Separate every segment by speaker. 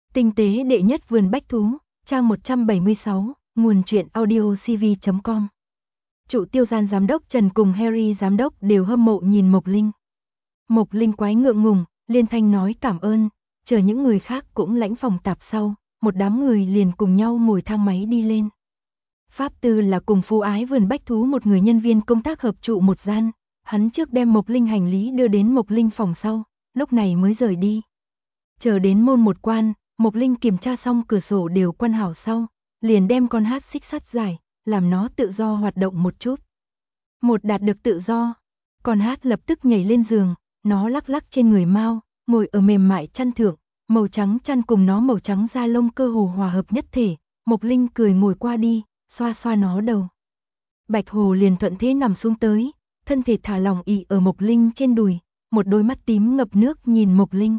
Speaker 1: Tinh tế đệ nhất vườn bách thú, trang 176, nguồn truyện audiocv.com. Trụ Tiêu Gian giám đốc Trần cùng Harry giám đốc đều hâm mộ nhìn Mộc Linh. Mộc Linh quái ngượng ngùng, liên thanh nói cảm ơn, chờ những người khác cũng lãnh phòng tạp sau, một đám người liền cùng nhau ngồi thang máy đi lên. Pháp Tư là cùng Phú Ái vườn bách thú một người nhân viên công tác hợp trụ một gian, hắn trước đem Mộc Linh hành lý đưa đến Mộc Linh phòng sau, lúc này mới rời đi. Chờ đến môn một quan, Mộc Linh kiểm tra xong cửa sổ đều quan hảo sau, liền đem con hát xích sắt giải, làm nó tự do hoạt động một chút. Một đạt được tự do, con hát lập tức nhảy lên giường, nó lắc lắc trên người Mao, ngồi ở mềm mại chăn thượng, màu trắng chăn cùng nó màu trắng da lông cơ hồ hòa hợp nhất thể. Mộc Linh cười ngồi qua đi, xoa xoa nó đầu. Bạch Hồ liền thuận thế nằm xuống tới, thân thể thả lỏng ị ở Mộc Linh trên đùi, một đôi mắt tím ngập nước nhìn Mộc Linh.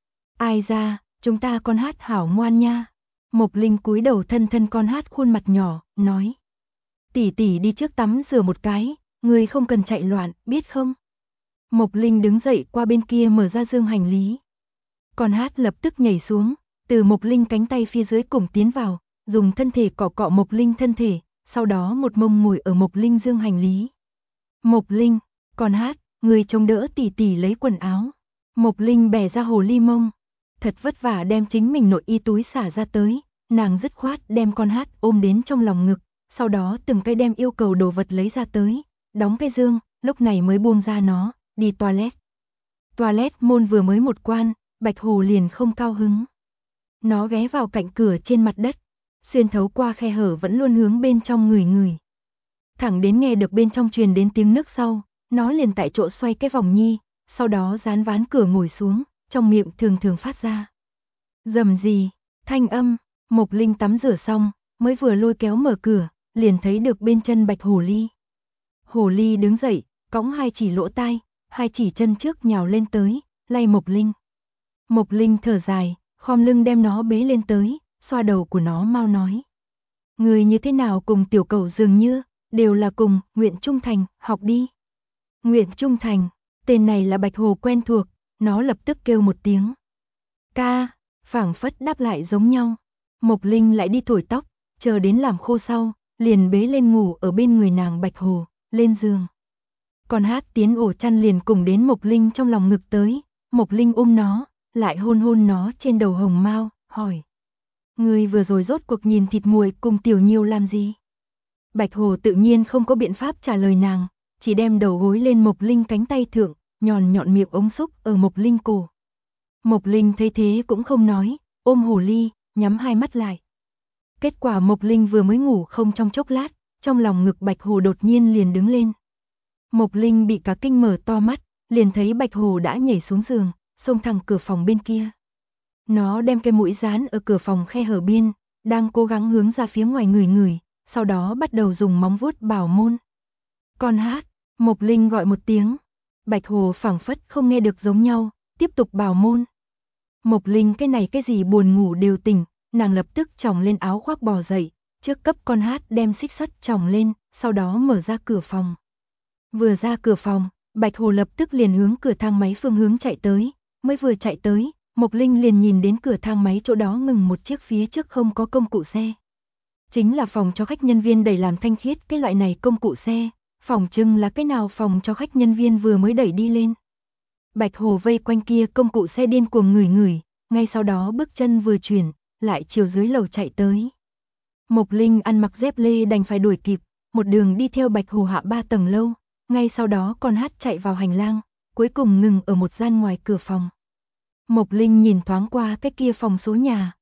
Speaker 1: Ai ra, chúng ta con hát hảo ngoan nha. Mộc Linh cúi đầu thân thân con hát khuôn mặt nhỏ, nói. Tỷ tỷ đi trước tắm rửa một cái, người không cần chạy loạn, biết không? Mộc Linh đứng dậy qua bên kia mở ra dương hành lý. Con hát lập tức nhảy xuống, từ Mộc Linh cánh tay phía dưới cùng tiến vào, dùng thân thể cọ cọ Mộc Linh thân thể, sau đó một mông ngồi ở Mộc Linh dương hành lý. Mộc Linh, con hát, người chống đỡ tỷ tỷ lấy quần áo. Mộc Linh bẻ ra hồ ly mông, thật vất vả đem chính mình nội y túi xả ra tới, nàng dứt khoát đem con hát ôm đến trong lòng ngực, sau đó từng cây đem yêu cầu đồ vật lấy ra tới, đóng cái dương, lúc này mới buông ra nó, đi toilet. Toilet môn vừa mới một quan, Bạch Hồ liền không cao hứng. Nó ghé vào cạnh cửa trên mặt đất, xuyên thấu qua khe hở vẫn luôn hướng bên trong người. Thẳng đến nghe được bên trong truyền đến tiếng nước sau, nó liền tại chỗ xoay cái vòng nhi, sau đó dán ván cửa ngồi xuống, trong miệng thường thường phát ra. Rầm gì, thanh âm. Mộc Linh tắm rửa xong, mới vừa lôi kéo mở cửa, liền thấy được bên chân Bạch Hồ Ly. Hồ Ly đứng dậy, cõng hai chỉ lỗ tai, hai chỉ chân trước nhào lên tới, lay Mộc Linh. Mộc Linh thở dài, khom lưng đem nó bế lên tới, xoa đầu của nó mau nói. Người như thế nào cùng tiểu cẩu dường như, đều là cùng, nguyện trung thành, học đi. Nguyện trung thành, tên này là Bạch Hồ quen thuộc, nó lập tức kêu một tiếng. Ca, phảng phất đáp lại giống nhau. Mộc Linh lại đi thổi tóc, chờ đến làm khô sau, liền bế lên ngủ ở bên người nàng Bạch Hồ, lên giường. Con hát tiến ổ chăn liền cùng đến Mộc Linh trong lòng ngực tới, Mộc Linh ôm nó, lại hôn hôn nó trên đầu hồng mao, hỏi. Người vừa rồi rốt cuộc nhìn thịt muội cùng tiểu nhiêu làm gì? Bạch Hồ tự nhiên không có biện pháp trả lời nàng, chỉ đem đầu gối lên Mộc Linh cánh tay thượng, nhọn nhọn miệng ống xúc ở Mộc Linh cổ. Mộc Linh thấy thế cũng không nói, ôm hồ ly, nhắm hai mắt lại. Kết quả Mộc Linh vừa mới ngủ không trong chốc lát, trong lòng ngực Bạch Hồ đột nhiên liền đứng lên. Mộc Linh bị cả kinh mở to mắt, liền thấy Bạch Hồ đã nhảy xuống giường, xông thẳng cửa phòng bên kia. Nó đem cái mũi dán ở cửa phòng khe hở biên, đang cố gắng hướng ra phía ngoài người, sau đó bắt đầu dùng móng vuốt bảo môn. Con hát, Mộc Linh gọi một tiếng. Bạch Hồ phảng phất không nghe được giống nhau, tiếp tục bảo môn. Mộc Linh cái này cái gì buồn ngủ đều tỉnh, nàng lập tức chồng lên áo khoác bò dậy, trước cấp con hát đem xích sắt chồng lên, sau đó mở ra cửa phòng. Vừa ra cửa phòng, Bạch Hồ lập tức liền hướng cửa thang máy phương hướng chạy tới, mới vừa chạy tới, Mộc Linh liền nhìn đến cửa thang máy chỗ đó ngừng một chiếc phía trước không có công cụ xe. Chính là phòng cho khách nhân viên đẩy làm thanh khiết cái loại này công cụ xe, phòng trưng là cái nào phòng cho khách nhân viên vừa mới đẩy đi lên. Bạch Hồ vây quanh kia công cụ xe điên cuồng người, ngay sau đó bước chân vừa chuyển, lại chiều dưới lầu chạy tới. Mộc Linh ăn mặc dép lê đành phải đuổi kịp, một đường đi theo Bạch Hồ hạ 3 tầng lâu, ngay sau đó con hát chạy vào hành lang, cuối cùng ngừng ở một gian ngoài cửa phòng. Mộc Linh nhìn thoáng qua cái kia phòng số nhà,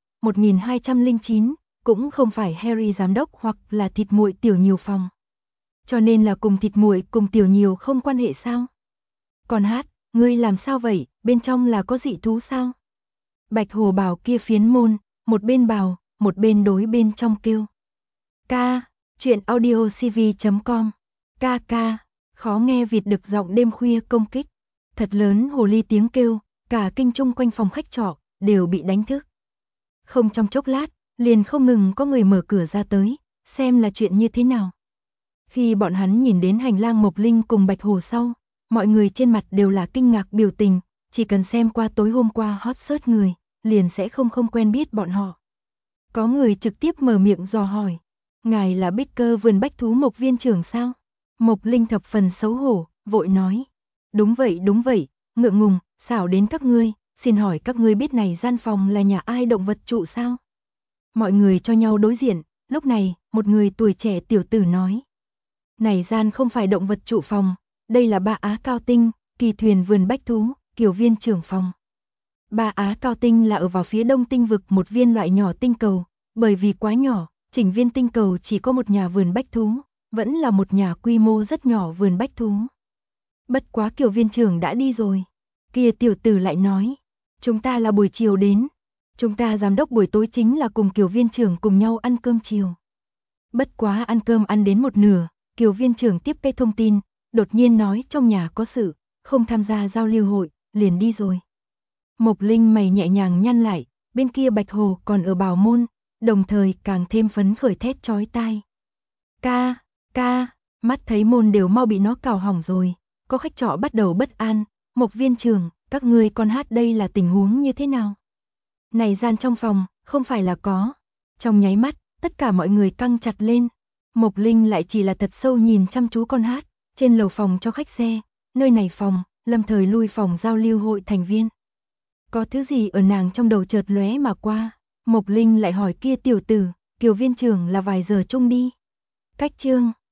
Speaker 1: 1209, cũng không phải Harry giám đốc hoặc là thịt muội tiểu nhiều phòng. Cho nên là cùng thịt muội cùng tiểu nhiều không quan hệ sao? Con hát, ngươi làm sao vậy, bên trong là có dị thú sao? Bạch Hồ bảo kia phiến môn, một bên bảo, một bên đối bên trong kêu. Ca, chuyện audiocv.com, ca, khó nghe vịt đực giọng đêm khuya công kích. Thật lớn hồ ly tiếng kêu, cả kinh chung quanh phòng khách trọ, đều bị đánh thức. Không trong chốc lát, liền không ngừng có người mở cửa ra tới, xem là chuyện như thế nào. Khi bọn hắn nhìn đến hành lang Mộc Linh cùng Bạch Hồ sau, mọi người trên mặt đều là kinh ngạc biểu tình, chỉ cần xem qua tối hôm qua hot search người, liền sẽ không quen biết bọn họ. Có người trực tiếp mở miệng dò hỏi, ngài là Bích Cơ vườn bách thú Mộc viên trưởng sao? Mộc Linh thập phần xấu hổ, vội nói, đúng vậy, ngượng ngùng, xảo đến các ngươi, xin hỏi các ngươi biết này gian phòng là nhà ai động vật trụ sao? Mọi người cho nhau đối diện, lúc này, một người tuổi trẻ tiểu tử nói, này gian không phải động vật trụ phòng, đây là Ba Á Cao Tinh, kỳ thuyền vườn bách thú, Kiều viên trưởng phòng. Ba Á Cao Tinh là ở vào phía đông tinh vực một viên loại nhỏ tinh cầu, bởi vì quá nhỏ, chỉnh viên tinh cầu chỉ có một nhà vườn bách thú, vẫn là một nhà quy mô rất nhỏ vườn bách thú. Bất quá Kiều viên trưởng đã đi rồi. Kia tiểu tử lại nói, chúng ta là buổi chiều đến, chúng ta giám đốc buổi tối chính là cùng Kiều viên trưởng cùng nhau ăn cơm chiều. Bất quá ăn cơm ăn đến một nửa, Kiều viên trưởng tiếp cái thông tin, đột nhiên nói trong nhà có sự, không tham gia giao lưu hội, liền đi rồi. Mộc Linh mày nhẹ nhàng nhăn lại, bên kia Bạch Hồ còn ở bảo môn, đồng thời càng thêm phấn khởi thét chói tai. Ca, mắt thấy môn đều mau bị nó cào hỏng rồi, có khách trọ bắt đầu bất an, Mộc viên trưởng, các ngươi con hát đây là tình huống như thế nào? Này gian trong phòng, không phải là có. Trong nháy mắt, tất cả mọi người căng chặt lên. Mộc Linh lại chỉ là thật sâu nhìn chăm chú con hát, trên lầu phòng cho khách xe, nơi này phòng, lâm thời lui phòng giao lưu hội thành viên. Có thứ gì ở nàng trong đầu chợt lóe mà qua, Mộc Linh lại hỏi kia tiểu tử, Kiều viên trưởng là vài giờ chung đi. Cách chương